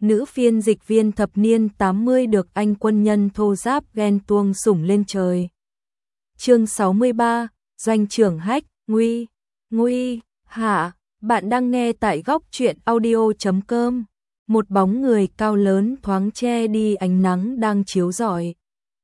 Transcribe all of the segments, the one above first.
nữ phiên dịch viên thập niên 80 được anh quân nhân thô giáp ghen tuông sủng lên trời. Chương 63, Doanh trưởng Hách, nguy, hạ, bạn đang nghe tại góc truyện audio.com. Một bóng người cao lớn thoáng che đi ánh nắng đang chiếu rọi.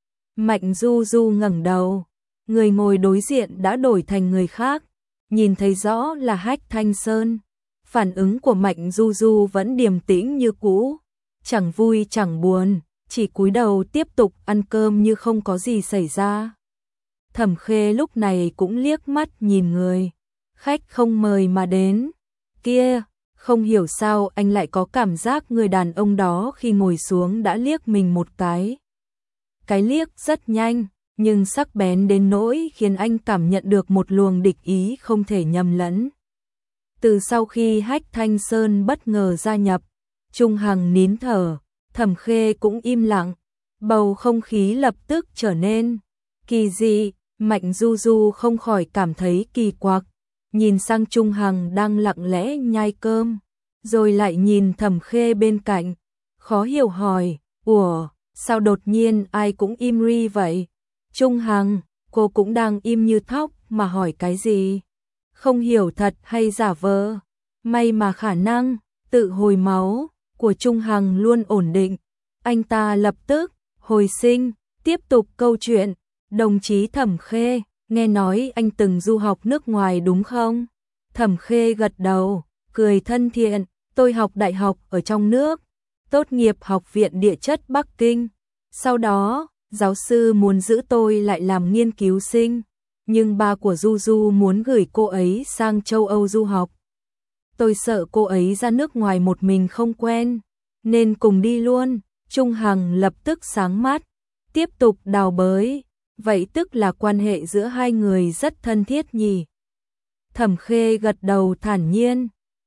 Mạnh Du Du ngẩng đầu, người ngồi đối diện đã đổi thành người khác, nhìn thấy rõ là Hách Thanh Sơn. Phản ứng của Mạnh Du Du vẫn điềm tĩnh như cũ, chẳng vui chẳng buồn, chỉ cúi đầu tiếp tục ăn cơm như không có gì xảy ra. Thẩm Khê lúc này cũng liếc mắt nhìn người khách không mời mà đến kia, không hiểu sao anh lại có cảm giác người đàn ông đó khi ngồi xuống đã liếc mình một cái. Cái liếc rất nhanh, nhưng sắc bén đến nỗi khiến anh cảm nhận được một luồng địch ý không thể nhầm lẫn. Từ sau khi Hách Thanh Sơn bất ngờ gia nhập, Trung Hằng nín thở, Thẩm Khê cũng im lặng, bầu không khí lập tức trở nên kỳ dị. Mạnh Du Du không khỏi cảm thấy kỳ quặc, nhìn sang Trung Hằng đang lặng lẽ nhai cơm, rồi lại nhìn Thẩm Khê bên cạnh, khó hiểu hỏi, ủa, sao đột nhiên ai cũng im ri vậy? Trung Hằng, cô cũng đang im như thóc mà hỏi cái gì? Không hiểu thật hay giả vờ? May mà khả năng tự hồi máu của Trung Hằng luôn ổn định, anh ta lập tức hồi sinh, tiếp tục câu chuyện. Đồng chí Thẩm Khê, nghe nói anh từng du học nước ngoài đúng không? Thẩm Khê gật đầu, cười thân thiện, tôi học đại học ở trong nước, tốt nghiệp Học viện Địa chất Bắc Kinh. Sau đó, giáo sư muốn giữ tôi lại làm nghiên cứu sinh, nhưng ba của Du Du muốn gửi cô ấy sang châu Âu du học. Tôi sợ cô ấy ra nước ngoài một mình không quen, nên cùng đi luôn. Trung Hằng lập tức sáng mắt, tiếp tục đào bới. Vậy tức là quan hệ giữa hai người rất thân thiết nhỉ? Thẩm Khê gật đầu thản nhiên,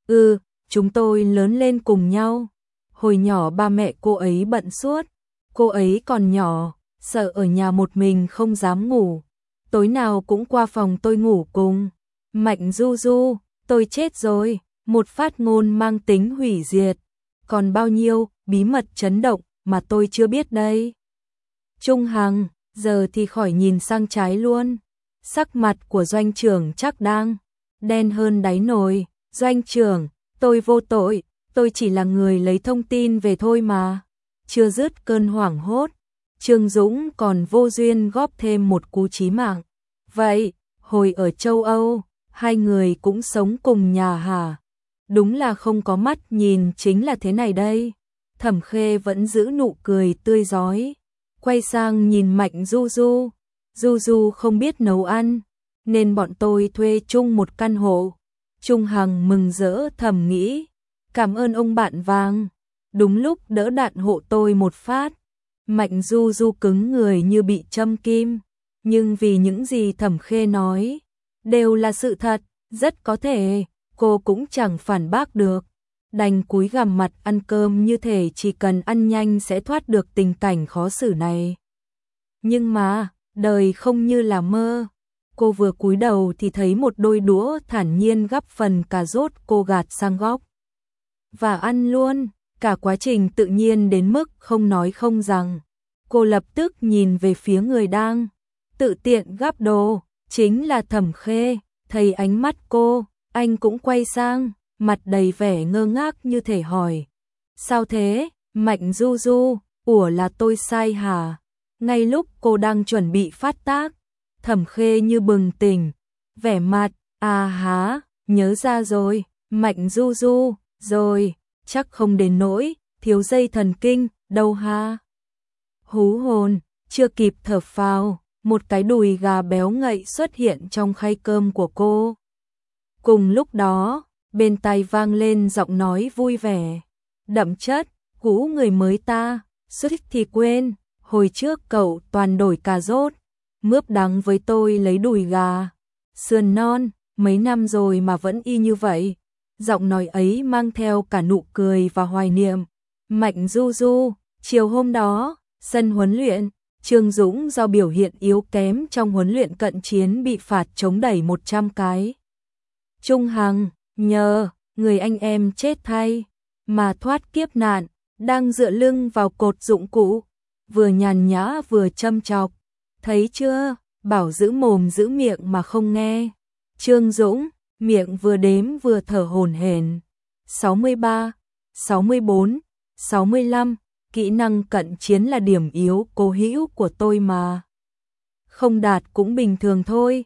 chúng tôi lớn lên cùng nhau. Hồi nhỏ ba mẹ cô ấy bận suốt, cô ấy còn nhỏ, sợ ở nhà một mình không dám ngủ. Tối nào cũng qua phòng tôi ngủ cùng. Mạnh Du Du, tôi chết rồi, một phát ngôn mang tính hủy diệt. Còn bao nhiêu bí mật chấn động mà tôi chưa biết đây. Trung Hằng, giờ thì khỏi nhìn sang trái luôn. Sắc mặt của Doanh trưởng chắc đang đen hơn đáy nồi. Doanh trưởng, tôi vô tội, tôi chỉ là người lấy thông tin về thôi mà. Chưa dứt cơn hoảng hốt, Trương Dũng còn vô duyên góp thêm một cú chí mạng. Vậy, hồi ở châu Âu, hai người cũng sống cùng nhà hả? Đúng là không có mắt nhìn chính là thế này đây. Thẩm Khê vẫn giữ nụ cười tươi rói, quay sang nhìn Mạnh Du Du. Du Du không biết nấu ăn, nên bọn tôi thuê chung một căn hộ. Trung Hằng mừng rỡ thầm nghĩ, cảm ơn ông bạn vàng, đúng lúc đỡ đạn hộ tôi một phát. Mạnh Du Du cứng người như bị châm kim, nhưng vì những gì Thẩm Khê nói đều là sự thật, rất có thể cô cũng chẳng phản bác được, đành cúi gằm mặt ăn cơm như thể chỉ cần ăn nhanh sẽ thoát được tình cảnh khó xử này. Nhưng mà, đời không như là mơ. Cô vừa cúi đầu thì thấy một đôi đũa thản nhiên gắp phần cà rốt cô gạt sang góc và ăn luôn, cả quá trình tự nhiên đến mức không nói không rằng. Cô lập tức nhìn về phía người đang tự tiện gắp đồ, chính là Thẩm Khê. Thấy ánh mắt cô, anh cũng quay sang, mặt đầy vẻ ngơ ngác như thể hỏi, sao thế? Mạnh Du Du, ủa là tôi sai hả? Ngay lúc cô đang chuẩn bị phát tác, Thẩm Khê như bừng tỉnh, vẻ mặt, à há, nhớ ra rồi, Mạnh Du Du, rồi, chắc không đến nỗi thiếu dây thần kinh đâu ha. Hú hồn, chưa kịp thở phào, một cái đùi gà béo ngậy xuất hiện trong khay cơm của cô. Cùng lúc đó, bên tai vang lên giọng nói vui vẻ, đậm chất, cũ người mới ta, suýt thì quên, hồi trước cậu toàn đổi cà rốt, mướp đắng với tôi lấy đùi gà, sườn non, mấy năm rồi mà vẫn y như vậy. Giọng nói ấy mang theo cả nụ cười và hoài niệm. Mạnh Du Du, chiều hôm đó, sân huấn luyện, Trương Dũng do biểu hiện yếu kém trong huấn luyện cận chiến bị phạt chống đẩy 100 cái. Trung Hằng, nhờ, người anh em chết thay, mà thoát kiếp nạn, đang dựa lưng vào cột dụng cụ, vừa nhàn nhã vừa châm chọc. Thấy chưa, bảo giữ mồm giữ miệng mà không nghe. Trương Dũng, miệng vừa đếm vừa thở hổn hển. 63, 64, 65, kỹ năng cận chiến là điểm yếu cố hữu của tôi mà. Không đạt cũng bình thường thôi.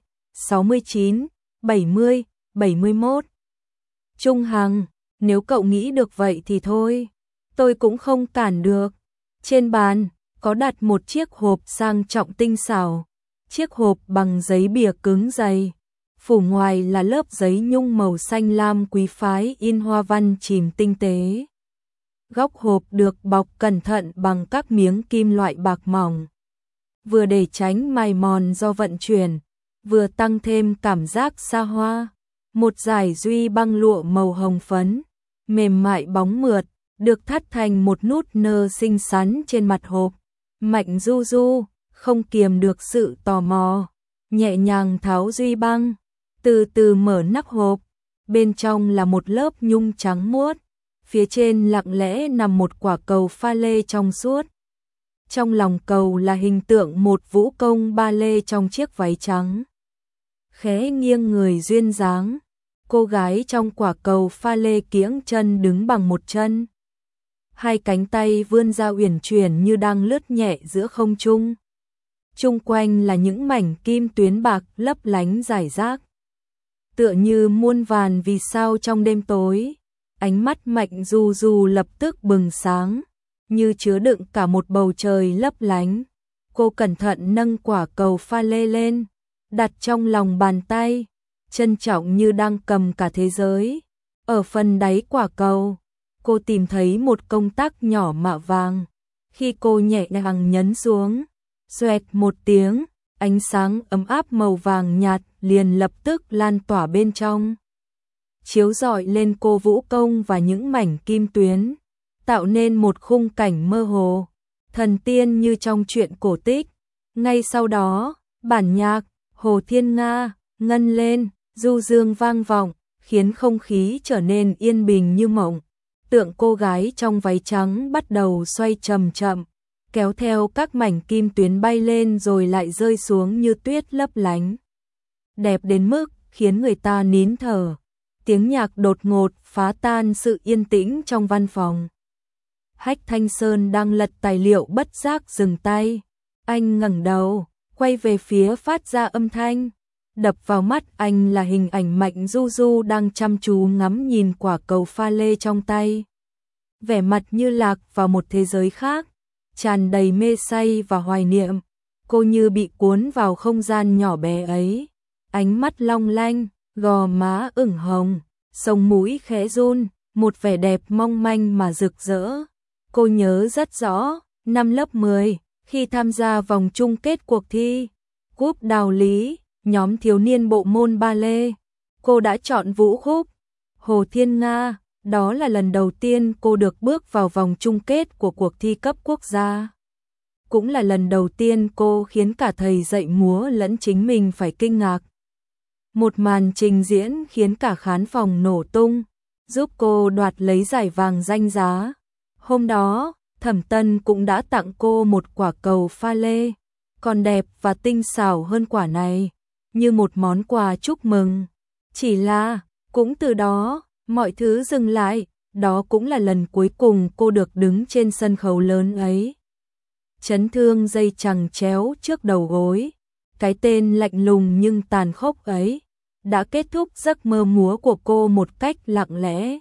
69, 70, 71. Trung Hằng, nếu cậu nghĩ được vậy thì thôi, tôi cũng không cản được. Trên bàn có đặt một chiếc hộp sang trọng tinh xảo. Chiếc hộp bằng giấy bìa cứng dày, phủ ngoài là lớp giấy nhung màu xanh lam quý phái in hoa văn chìm tinh tế. Góc hộp được bọc cẩn thận bằng các miếng kim loại bạc mỏng, vừa để tránh mài mòn do vận chuyển, vừa tăng thêm cảm giác xa hoa. Một dải duy băng lụa màu hồng phấn, mềm mại bóng mượt, được thắt thành một nút nơ xinh xắn trên mặt hộp. Mạnh Du Du không kiềm được sự tò mò, nhẹ nhàng tháo duy băng, từ từ mở nắp hộp. Bên trong là một lớp nhung trắng muốt, phía trên lặng lẽ nằm một quả cầu pha lê trong suốt. Trong lòng cầu là hình tượng một vũ công ba lê trong chiếc váy trắng, khẽ nghiêng người duyên dáng. Cô gái trong quả cầu pha lê kiễng chân đứng bằng một chân, hai cánh tay vươn ra uyển chuyển như đang lướt nhẹ giữa không trung. Chung quanh là những mảnh kim tuyến bạc lấp lánh rải rác, tựa như muôn vàn vì sao trong đêm tối. Ánh mắt Mạnh Du Du lập tức bừng sáng, như chứa đựng cả một bầu trời lấp lánh. Cô cẩn thận nâng quả cầu pha lê lên, đặt trong lòng bàn tay, trân trọng như đang cầm cả thế giới. Ở phần đáy quả cầu, cô tìm thấy một công tắc nhỏ mạ vàng. Khi cô nhẹ nhàng nhấn xuống, xoẹt một tiếng, ánh sáng ấm áp màu vàng nhạt liền lập tức lan tỏa bên trong, chiếu rọi lên cô vũ công và những mảnh kim tuyến, tạo nên một khung cảnh mơ hồ, thần tiên như trong truyện cổ tích. Ngay sau đó, bản nhạc Hồ Thiên Nga ngân lên, du dương vang vọng, khiến không khí trở nên yên bình như mộng. Tượng cô gái trong váy trắng bắt đầu xoay chậm chậm, kéo theo các mảnh kim tuyến bay lên rồi lại rơi xuống như tuyết lấp lánh. Đẹp đến mức khiến người ta nín thở. Tiếng nhạc đột ngột phá tan sự yên tĩnh trong văn phòng. Hách Thanh Sơn đang lật tài liệu bất giác dừng tay. Anh ngẩng đầu, quay về phía phát ra âm thanh. Đập vào mắt anh là hình ảnh Mạnh Du Du đang chăm chú ngắm nhìn quả cầu pha lê trong tay. Vẻ mặt như lạc vào một thế giới khác, tràn đầy mê say và hoài niệm. Cô như bị cuốn vào không gian nhỏ bé ấy. Ánh mắt long lanh, gò má ửng hồng, sống mũi khẽ run, một vẻ đẹp mong manh mà rực rỡ. Cô nhớ rất rõ, năm lớp 10, khi tham gia vòng chung kết cuộc thi Cúp Đào Lý, nhóm thiếu niên bộ môn ba lê, cô đã chọn vũ khúc Hồ Thiên Nga. Đó là lần đầu tiên cô được bước vào vòng chung kết của cuộc thi cấp quốc gia. Cũng là lần đầu tiên cô khiến cả thầy dạy múa lẫn chính mình phải kinh ngạc. Một màn trình diễn khiến cả khán phòng nổ tung, giúp cô đoạt lấy giải vàng danh giá. Hôm đó, Thẩm Tân cũng đã tặng cô một quả cầu pha lê, còn đẹp và tinh xảo hơn quả này, như một món quà chúc mừng. Chỉ là, cũng từ đó, mọi thứ dừng lại, đó cũng là lần cuối cùng cô được đứng trên sân khấu lớn ấy. Chấn thương dây chằng chéo trước đầu gối, cái tên lạnh lùng nhưng tàn khốc ấy, đã kết thúc giấc mơ múa của cô một cách lặng lẽ.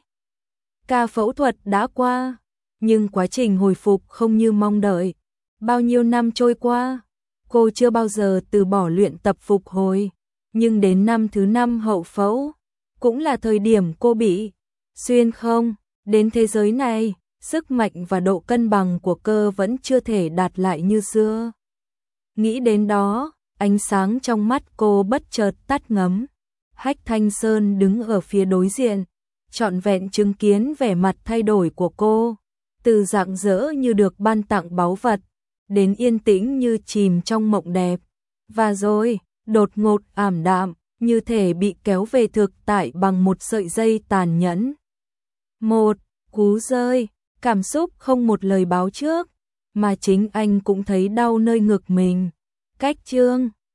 Ca phẫu thuật đã qua, nhưng quá trình hồi phục không như mong đợi. Bao nhiêu năm trôi qua, cô chưa bao giờ từ bỏ luyện tập phục hồi, nhưng đến năm thứ 5 hậu phẫu, cũng là thời điểm cô bị xuyên không. Đến thế giới này, sức mạnh và độ cân bằng của cơ vẫn chưa thể đạt lại như xưa. Nghĩ đến đó, ánh sáng trong mắt cô bất chợt tắt ngấm. Hách Thanh Sơn đứng ở phía đối diện, trọn vẹn chứng kiến vẻ mặt thay đổi của cô, từ rạng rỡ như được ban tặng báu vật, đến yên tĩnh như chìm trong mộng đẹp, và rồi, đột ngột ảm đạm, như thể bị kéo về thực tại bằng một sợi dây tàn nhẫn. Một cú rơi, cảm xúc không một lời báo trước, mà chính anh cũng thấy đau nơi ngực mình. Cách chương